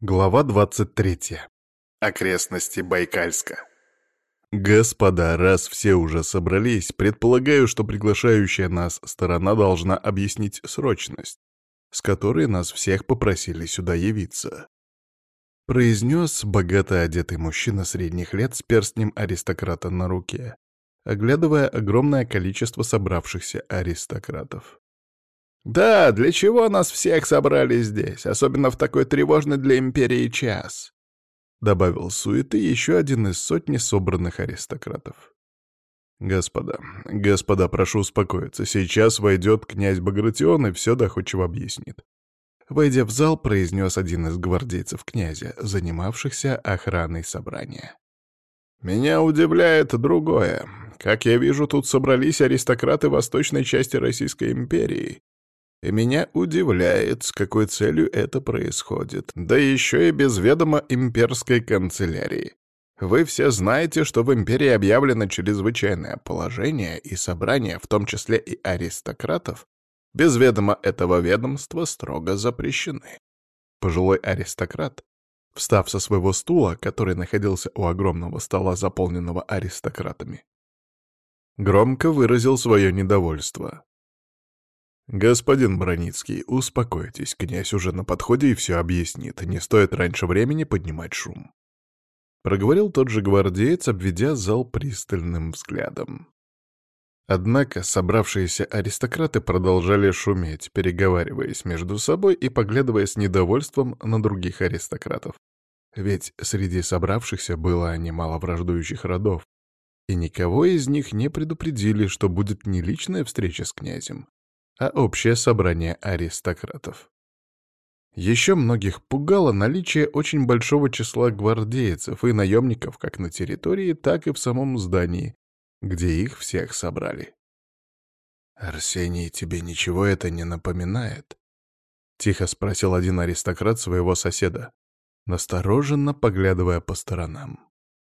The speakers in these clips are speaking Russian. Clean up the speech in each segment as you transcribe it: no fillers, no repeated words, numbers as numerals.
Глава 23. Окрестности Байкальска. Господа, раз все уже собрались, предполагаю, что приглашающая нас сторона должна объяснить срочность, с которой нас всех попросили сюда явиться. Произнес богато одетый мужчина средних лет с перстнем аристократа на руке, оглядывая огромное количество собравшихся аристократов. «Да, для чего нас всех собрали здесь, особенно в такой тревожный для империи час?» — добавил суеты еще один из сотни собранных аристократов. «Господа, прошу успокоиться. Сейчас войдет князь Багратион и все доходчиво объяснит». Войдя в зал, произнес один из гвардейцев князя, занимавшихся охраной собрания. «Меня удивляет другое. Как я вижу, тут собрались аристократы восточной части Российской империи. И меня удивляет, с какой целью это происходит, да еще и без ведома имперской канцелярии. Вы все знаете, что в империи объявлено чрезвычайное положение, и собрания, в том числе и аристократов, без ведома этого ведомства строго запрещены. Пожилой аристократ, встав со своего стула, который находился у огромного стола, заполненного аристократами, громко выразил свое недовольство. «Господин Броницкий, успокойтесь, князь уже на подходе и все объяснит, не стоит раньше времени поднимать шум», — проговорил тот же гвардеец, обведя зал пристальным взглядом. Однако собравшиеся аристократы продолжали шуметь, переговариваясь между собой и поглядывая с недовольством на других аристократов. Ведь среди собравшихся было немало враждующих родов, и никого из них не предупредили, что будет не личная встреча с князем, а общее собрание аристократов. Еще многих пугало наличие очень большого числа гвардейцев и наемников как на территории, так и в самом здании, где их всех собрали. «Арсений, тебе ничего это не напоминает?» — тихо спросил один аристократ своего соседа, настороженно поглядывая по сторонам.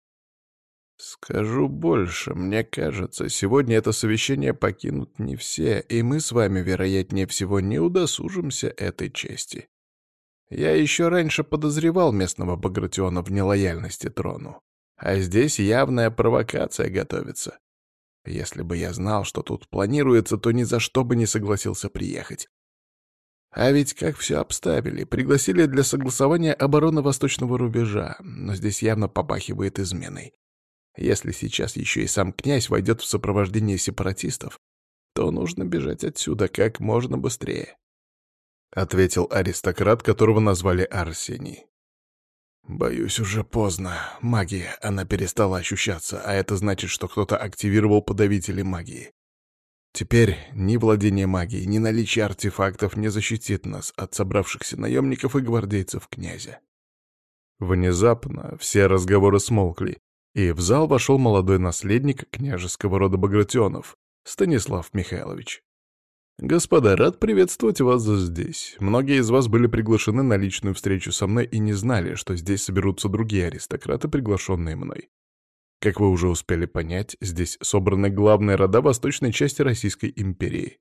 «Скажу больше, мне кажется, сегодня это совещание покинут не все, и мы с вами, вероятнее всего, не удосужимся этой чести. Я еще раньше подозревал местного Багратиона в нелояльности трону, а здесь явная провокация готовится. Если бы я знал, что тут планируется, то ни за что бы не согласился приехать. А ведь как все обставили, пригласили для согласования обороны восточного рубежа, но здесь явно попахивает изменой. Если сейчас еще и сам князь войдет в сопровождение сепаратистов, то нужно бежать отсюда как можно быстрее», — ответил аристократ, которого назвали Арсений. «Боюсь, уже поздно. Магия, она перестала ощущаться, а это значит, что кто-то активировал подавители магии. Теперь ни владение магией, ни наличие артефактов не защитит нас от собравшихся наемников и гвардейцев князя». Внезапно все разговоры смолкли, и в зал вошел молодой наследник княжеского рода Багратионов, Станислав Михайлович. «Господа, рад приветствовать вас здесь. Многие из вас были приглашены на личную встречу со мной и не знали, что здесь соберутся другие аристократы, приглашенные мной. Как вы уже успели понять, здесь собраны главные рода восточной части Российской империи».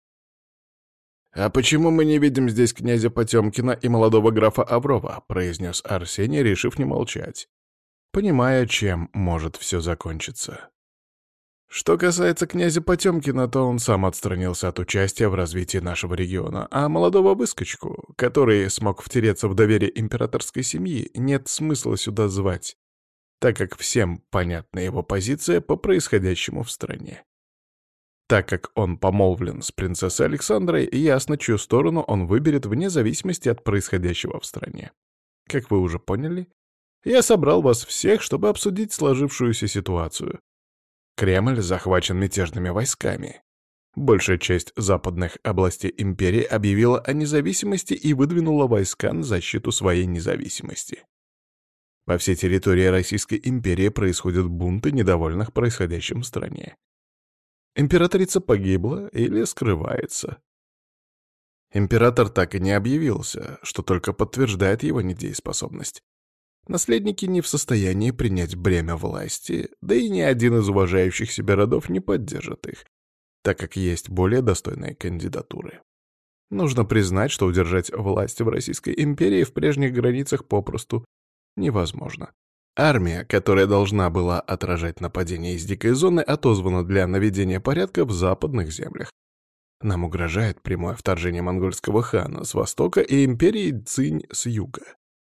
«А почему мы не видим здесь князя Потемкина и молодого графа Аврова?» — произнес Арсений, решив не молчать, понимая, чем может все закончиться. Что касается князя Потемкина, то он сам отстранился от участия в развитии нашего региона, а молодого выскочку, который смог втереться в доверие императорской семьи, нет смысла сюда звать, так как всем понятна его позиция по происходящему в стране. Так как он помолвлен с принцессой Александрой, ясно, чью сторону он выберет вне зависимости от происходящего в стране. Как вы уже поняли, я собрал вас всех, чтобы обсудить сложившуюся ситуацию. Кремль захвачен мятежными войсками. Большая часть западных областей империи объявила о независимости и выдвинула войска на защиту своей независимости. По всей территории Российской империи происходят бунты недовольных происходящим в стране. Императрица погибла или скрывается. Император так и не объявился, что только подтверждает его недееспособность. Наследники не в состоянии принять бремя власти, да и ни один из уважающих себя родов не поддержит их, так как есть более достойные кандидатуры. Нужно признать, что удержать власть в Российской империи в прежних границах попросту невозможно. Армия, которая должна была отражать нападения из дикой зоны, отозвана для наведения порядка в западных землях. Нам угрожает прямое вторжение монгольского хана с востока и империи Цинь с юга.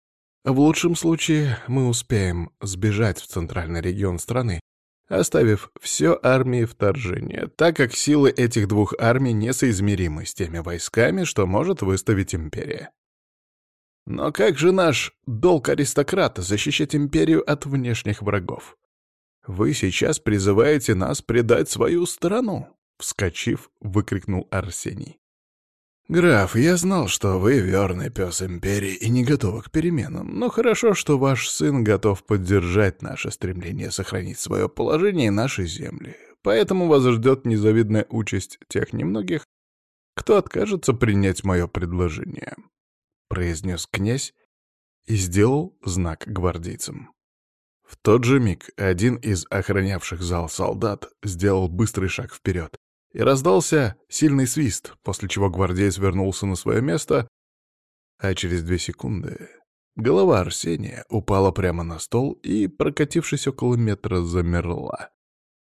В лучшем случае мы успеем сбежать в центральный регион страны, оставив все армии вторжения, так как силы этих двух армий несоизмеримы с теми войсками, что может выставить империя. Но как же наш долг аристократа защищать империю от внешних врагов? Вы сейчас призываете нас предать свою страну, вскочив, выкрикнул Арсений. «Граф, я знал, что вы верный пес империи и не готовы к переменам, но хорошо, что ваш сын готов поддержать наше стремление сохранить свое положение и наши земли. Поэтому вас ждет незавидная участь тех немногих, кто откажется принять мое предложение», — произнес князь и сделал знак гвардейцам. В тот же миг один из охранявших зал солдат сделал быстрый шаг вперед, и раздался сильный свист, после чего гвардеец вернулся на свое место, а через 2 секунды голова Арсения упала прямо на стол и, прокатившись около метра, замерла.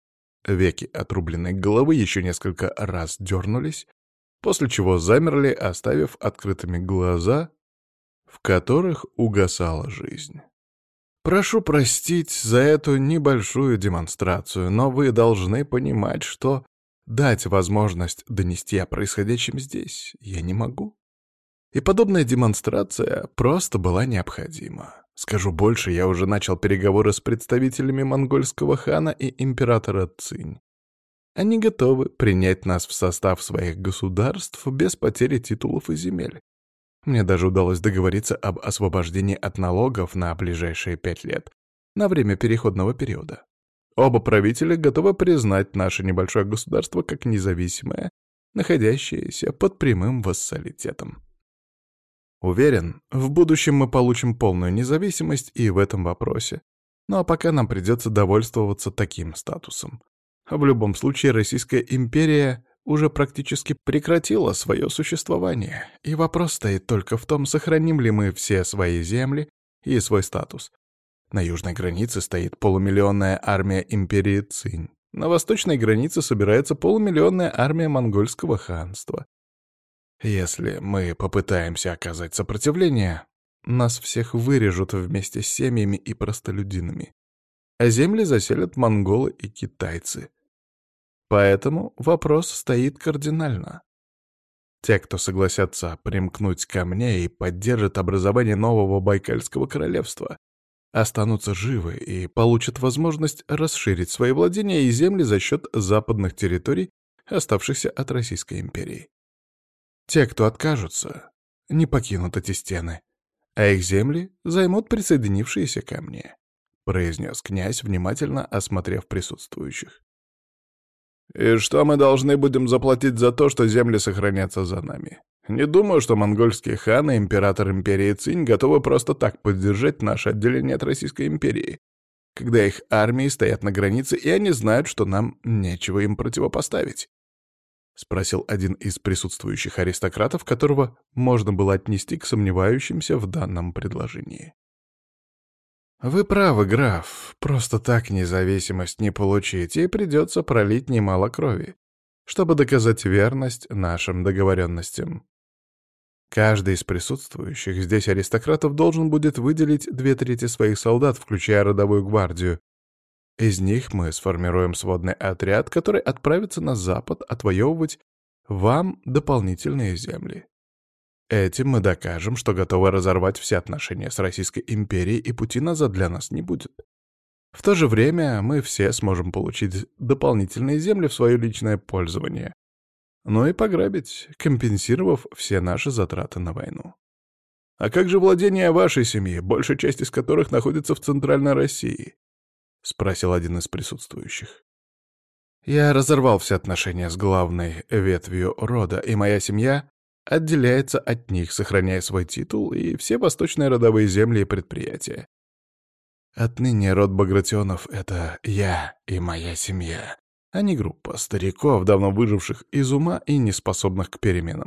Веки отрубленной головы еще несколько раз дернулись, после чего замерли, оставив открытыми глаза, в которых угасала жизнь. Прошу простить за эту небольшую демонстрацию, но вы должны понимать, что дать возможность донести о происходящем здесь я не могу. И подобная демонстрация просто была необходима. Скажу больше, я уже начал переговоры с представителями монгольского хана и императора Цинь. Они готовы принять нас в состав своих государств без потери титулов и земель. Мне даже удалось договориться об освобождении от налогов на ближайшие 5 лет, на время переходного периода. Оба правителя готовы признать наше небольшое государство как независимое, находящееся под прямым вассалитетом. Уверен, в будущем мы получим полную независимость и в этом вопросе. Ну а пока нам придется довольствоваться таким статусом. В любом случае, Российская империя уже практически прекратила свое существование, и вопрос стоит только в том, сохраним ли мы все свои земли и свой статус. На южной границе стоит полумиллионная армия империи Цинь. На восточной границе собирается полумиллионная армия монгольского ханства. Если мы попытаемся оказать сопротивление, нас всех вырежут вместе с семьями и простолюдинами, а земли заселят монголы и китайцы. Поэтому вопрос стоит кардинально. Те, кто согласятся примкнуть ко мне и поддержат образование нового Байкальского королевства, останутся живы и получат возможность расширить свои владения и земли за счет западных территорий, оставшихся от Российской империи. Те, кто откажутся, не покинут эти стены, а их земли займут присоединившиеся ко мне, произнес князь, внимательно осмотрев присутствующих. «И что мы должны будем заплатить за то, что земли сохранятся за нами? Не думаю, что монгольские ханы и император империи Цинь готовы просто так поддержать наше отделение от Российской империи, когда их армии стоят на границе, и они знают, что нам нечего им противопоставить», — спросил один из присутствующих аристократов, которого можно было отнести к сомневающимся в данном предложении. «Вы правы, граф. Просто так независимость не получить, и придется пролить немало крови, чтобы доказать верность нашим договоренностям. Каждый из присутствующих здесь аристократов должен будет выделить 2/3 своих солдат, включая родовую гвардию. Из них мы сформируем сводный отряд, который отправится на запад отвоевывать вам дополнительные земли. Этим мы докажем, что готовы разорвать все отношения с Российской империей, и пути назад для нас не будет. В то же время мы все сможем получить дополнительные земли в свое личное пользование, но и пограбить, компенсировав все наши затраты на войну. А как же владения вашей семьи, большая часть из которых находится в Центральной России?» — спросил один из присутствующих. «Я разорвал все отношения с главной ветвью рода, и моя семья отделяется от них, сохраняя свой титул и все восточные родовые земли и предприятия. Отныне род Багратионов — это я и моя семья, а не группа стариков, давно выживших из ума и неспособных к переменам»,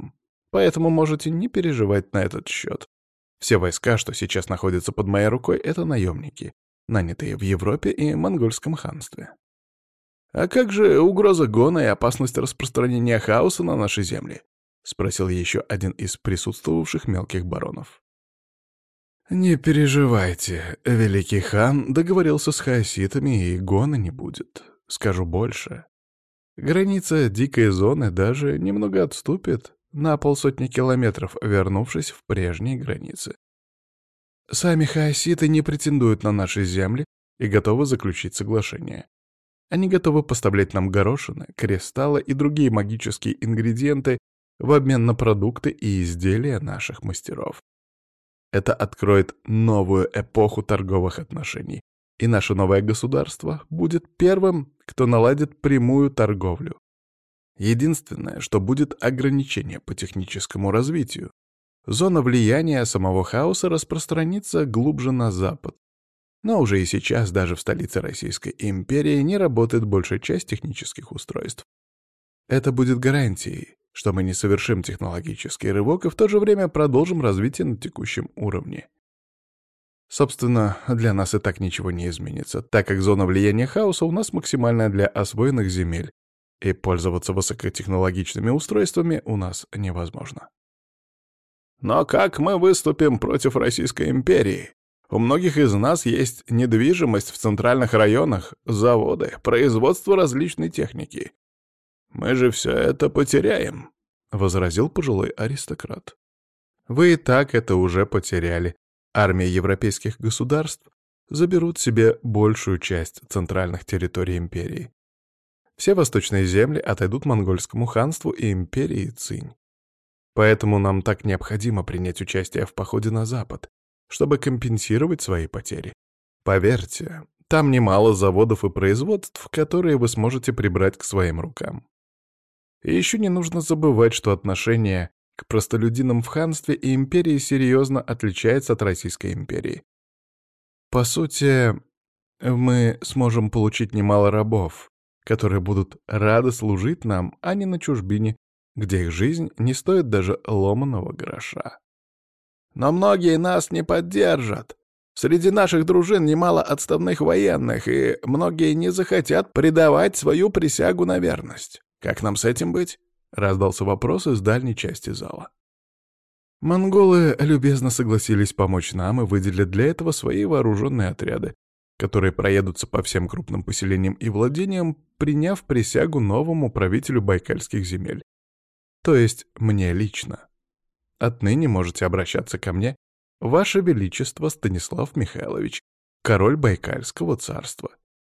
Поэтому можете не переживать на этот счет. Все войска, что сейчас находятся под моей рукой, — это наемники, нанятые в Европе и Монгольском ханстве. «А как же угроза гона и опасность распространения хаоса на нашей земле?» — спросил еще один из присутствовавших мелких баронов. «Не переживайте, великий хан договорился с хаоситами, и гона не будет. Скажу больше. Граница дикой зоны даже немного отступит на 50 километров, вернувшись в прежние границы. Сами хаоситы не претендуют на наши земли и готовы заключить соглашение. Они готовы поставлять нам горошины, кристаллы и другие магические ингредиенты в обмен на продукты и изделия наших мастеров. Это откроет новую эпоху торговых отношений, и наше новое государство будет первым, кто наладит прямую торговлю. Единственное, что будет ограничение по техническому развитию. Зона влияния самого хаоса распространится глубже на запад. Но уже и сейчас даже в столице Российской империи не работает большая часть технических устройств. Это будет гарантией, что мы не совершим технологический рывок и в то же время продолжим развитие на текущем уровне. Собственно, для нас и так ничего не изменится, так как зона влияния хаоса у нас максимальная для освоенных земель, и пользоваться высокотехнологичными устройствами у нас невозможно. Но как мы выступим против Российской империи? У многих из нас есть недвижимость в центральных районах, заводы, производство различной техники. Мы же все это потеряем, — возразил пожилой аристократ. Вы и так это уже потеряли. Армии европейских государств заберут себе большую часть центральных территорий империи. Все восточные земли отойдут монгольскому ханству и империи Цинь. Поэтому нам так необходимо принять участие в походе на запад, чтобы компенсировать свои потери. Поверьте, там немало заводов и производств, которые вы сможете прибрать к своим рукам. И еще не нужно забывать, что отношение к простолюдинам в ханстве и империи серьезно отличается от Российской империи. По сути, мы сможем получить немало рабов, которые будут рады служить нам, а не на чужбине, где их жизнь не стоит даже ломаного гроша. Но многие нас не поддержат. Среди наших дружин немало отставных военных, и многие не захотят предавать свою присягу на верность. Как нам с этим быть? Раздался вопрос из дальней части зала. Монголы любезно согласились помочь нам и выделят для этого свои вооруженные отряды, которые проедутся по всем крупным поселениям и владениям, приняв присягу новому правителю байкальских земель. То есть мне лично. Отныне можете обращаться ко мне, Ваше Величество Станислав Михайлович, король Байкальского царства.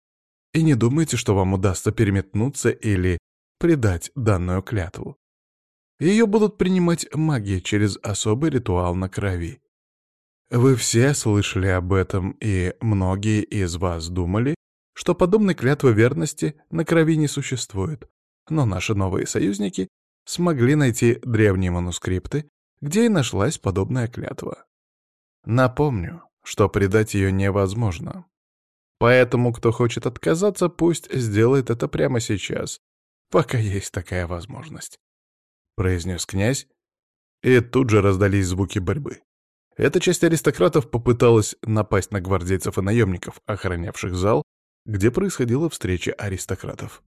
И не думайте, что вам удастся переметнуться или предать данную клятву. Ее будут принимать маги через особый ритуал на крови. Вы все слышали об этом, и многие из вас думали, что подобной клятвы верности на крови не существует. Но наши новые союзники смогли найти древние манускрипты, где и нашлась подобная клятва. Напомню, что предать ее невозможно. Поэтому, кто хочет отказаться, пусть сделает это прямо сейчас, пока есть такая возможность», — произнес князь, и тут же раздались звуки борьбы. Эта часть аристократов попыталась напасть на гвардейцев и наемников, охранявших зал, где происходила встреча аристократов.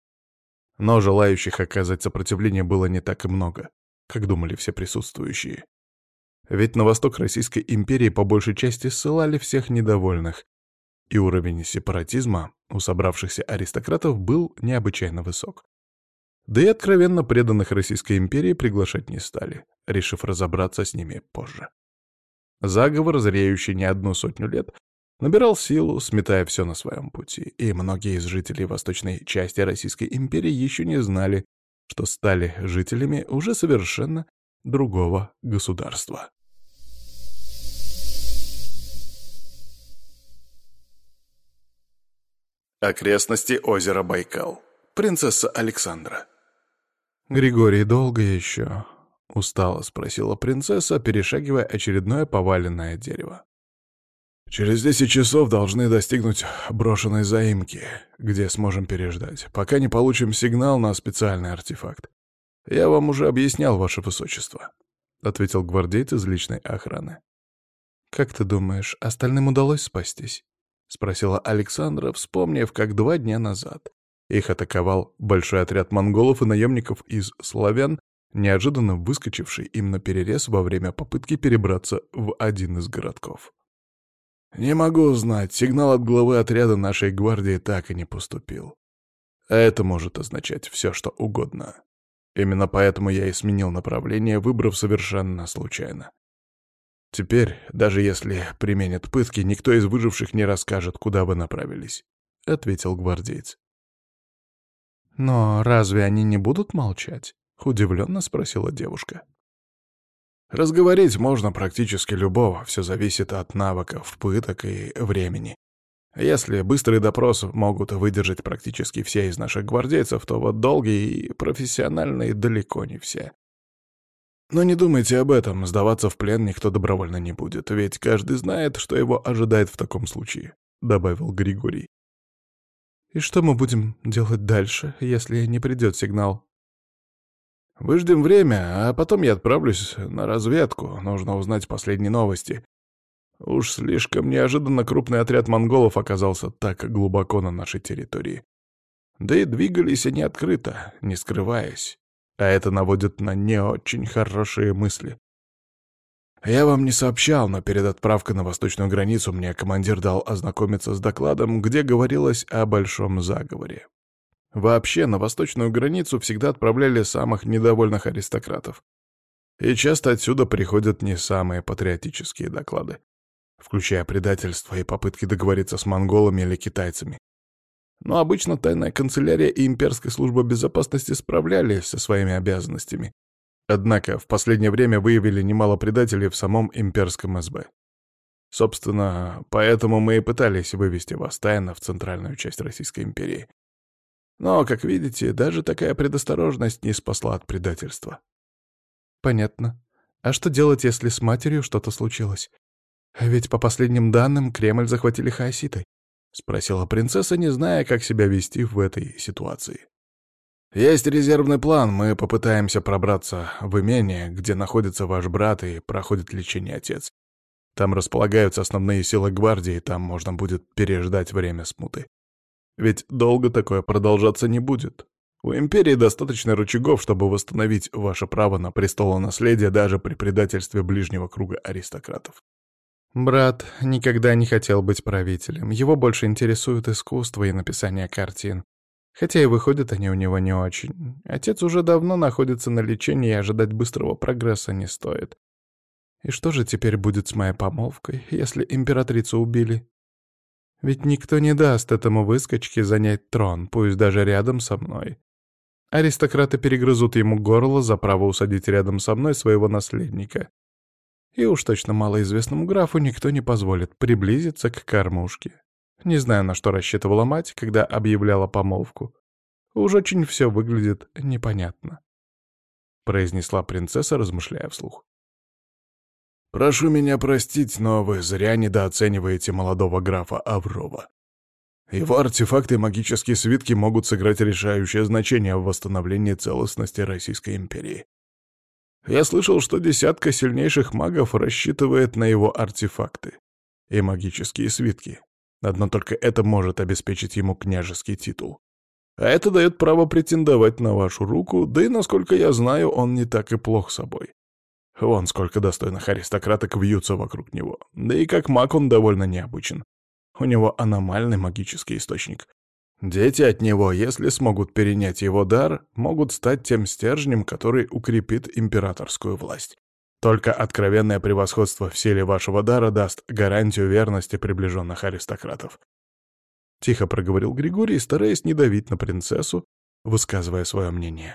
Но желающих оказать сопротивление было не так и много, как думали все присутствующие. Ведь на восток Российской империи по большей части ссылали всех недовольных, и уровень сепаратизма у собравшихся аристократов был необычайно высок. Да и откровенно преданных Российской империи приглашать не стали, решив разобраться с ними позже. Заговор, зреющий не одну сотню лет, набирал силу, сметая все на своем пути, и многие из жителей восточной части Российской империи еще не знали, что стали жителями уже совершенно другого государства. Окрестности озера Байкал. Принцесса Александра. «Григорий, долго еще?» — устало спросила принцесса, перешагивая очередное поваленное дерево. «Через 10 часов должны достигнуть брошенной заимки, где сможем переждать, пока не получим сигнал на специальный артефакт. «Я вам уже объяснял, ваше высочество», — ответил гвардеец из личной охраны. «Как ты думаешь, остальным удалось спастись?» — спросила Александра, вспомнив, как 2 дня назад их атаковал большой отряд монголов и наемников из славян, неожиданно выскочивший им наперерез во время попытки перебраться в один из городков. «Не могу знать, сигнал от главы отряда нашей гвардии так и не поступил. А это может означать все, что угодно. Именно поэтому я и сменил направление, выбрав совершенно случайно. Теперь, даже если применят пытки, никто из выживших не расскажет, куда вы направились», — ответил гвардеец. «Но разве они не будут молчать?» — удивленно спросила девушка. «Разговорить можно практически любого, все зависит от навыков, пыток и времени. Если быстрый допрос могут выдержать практически все из наших гвардейцев, то вот долгие и профессиональные далеко не все. Но не думайте об этом, сдаваться в плен никто добровольно не будет, ведь каждый знает, что его ожидает в таком случае», — добавил Григорий. «И что мы будем делать дальше, если не придет сигнал?» «Выждем время, а потом я отправлюсь на разведку. Нужно узнать последние новости. Уж слишком неожиданно крупный отряд монголов оказался так глубоко на нашей территории. Да и двигались они открыто, не скрываясь. А это наводит на не очень хорошие мысли. Я вам не сообщал, но перед отправкой на восточную границу мне командир дал ознакомиться с докладом, где говорилось о большом заговоре. Вообще, на восточную границу всегда отправляли самых недовольных аристократов. И часто отсюда приходят не самые патриотические доклады, включая предательство и попытки договориться с монголами или китайцами. Но обычно тайная канцелярия и имперская служба безопасности справлялись со своими обязанностями. Однако в последнее время выявили немало предателей в самом имперском СБ. Собственно, поэтому мы и пытались вывести вас тайно в центральную часть Российской империи. Но, как видите, даже такая предосторожность не спасла от предательства. «Понятно. А что делать, если с матерью что-то случилось? Ведь по последним данным Кремль захватили хаоситы», — спросила принцесса, не зная, как себя вести в этой ситуации. «Есть резервный план, мы попытаемся пробраться в имение, где находится ваш брат и проходит лечение отец. Там располагаются основные силы гвардии, там можно будет переждать время смуты. Ведь долго такое продолжаться не будет. У империи достаточно рычагов, чтобы восстановить ваше право на престолонаследие даже при предательстве ближнего круга аристократов». Брат никогда не хотел быть правителем. Его больше интересует искусство и написание картин. Хотя и выходят они у него не очень. Отец уже давно находится на лечении, и ожидать быстрого прогресса не стоит. И что же теперь будет с моей помолвкой, если императрицу убили? Ведь никто не даст этому выскочке занять трон, пусть даже рядом со мной. Аристократы перегрызут ему горло за право усадить рядом со мной своего наследника. И уж точно малоизвестному графу никто не позволит приблизиться к кормушке. Не знаю, на что рассчитывала мать, когда объявляла помолвку. Уж очень все выглядит непонятно», — произнесла принцесса, размышляя вслух. «Прошу меня простить, но вы зря недооцениваете молодого графа Аврова. Его артефакты и магические свитки могут сыграть решающее значение в восстановлении целостности Российской империи. Я слышал, что десятка сильнейших магов рассчитывает на его артефакты и магические свитки. Одно только это может обеспечить ему княжеский титул. А это дает право претендовать на вашу руку, да и, насколько я знаю, он не так и плох собой. Вон сколько достойных аристократок вьются вокруг него. Да и как маг он довольно необычен. У него аномальный магический источник. Дети от него, если смогут перенять его дар, могут стать тем стержнем, который укрепит императорскую власть. Только откровенное превосходство в силе вашего дара даст гарантию верности приближенных аристократов. Тихо проговорил Григорий, стараясь не давить на принцессу, высказывая свое мнение.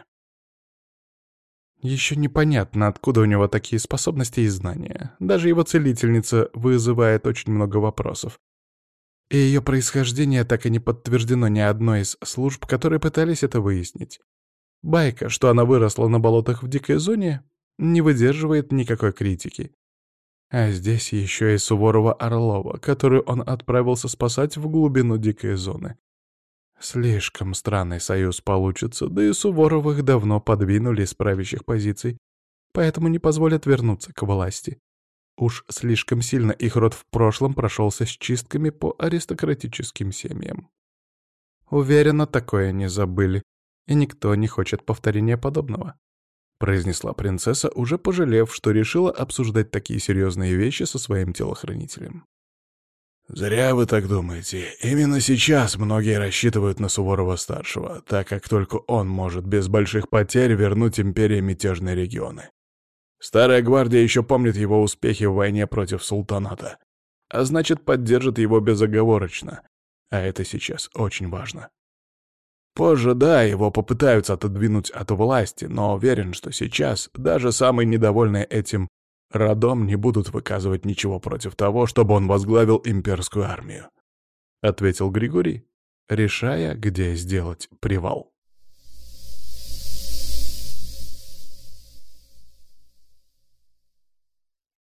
Еще непонятно, откуда у него такие способности и знания. Даже его целительница вызывает очень много вопросов. И ее происхождение так и не подтверждено ни одной из служб, которые пытались это выяснить. Байка, что она выросла на болотах в дикой зоне, не выдерживает никакой критики. А здесь еще и Суворова-Орлова, которую он отправился спасать в глубину дикой зоны. Слишком странный союз получится, да и Суворовых давно подвинули с правящих позиций, поэтому не позволят вернуться к власти. Уж слишком сильно их род в прошлом прошелся с чистками по аристократическим семьям. Уверена, такое не забыли, и никто не хочет повторения подобного», — произнесла принцесса, уже пожалев, что решила обсуждать такие серьезные вещи со своим телохранителем. «Зря вы так думаете. Именно сейчас многие рассчитывают на Суворова-старшего, так как только он может без больших потерь вернуть империи мятежные регионы. Старая гвардия еще помнит его успехи в войне против султаната, а значит, поддержит его безоговорочно, а это сейчас очень важно. Позже, да, его попытаются отодвинуть от власти, но уверен, что сейчас даже самые недовольные этим родом не будут выказывать ничего против того, чтобы он возглавил имперскую армию», — ответил Григорий, решая, где сделать привал.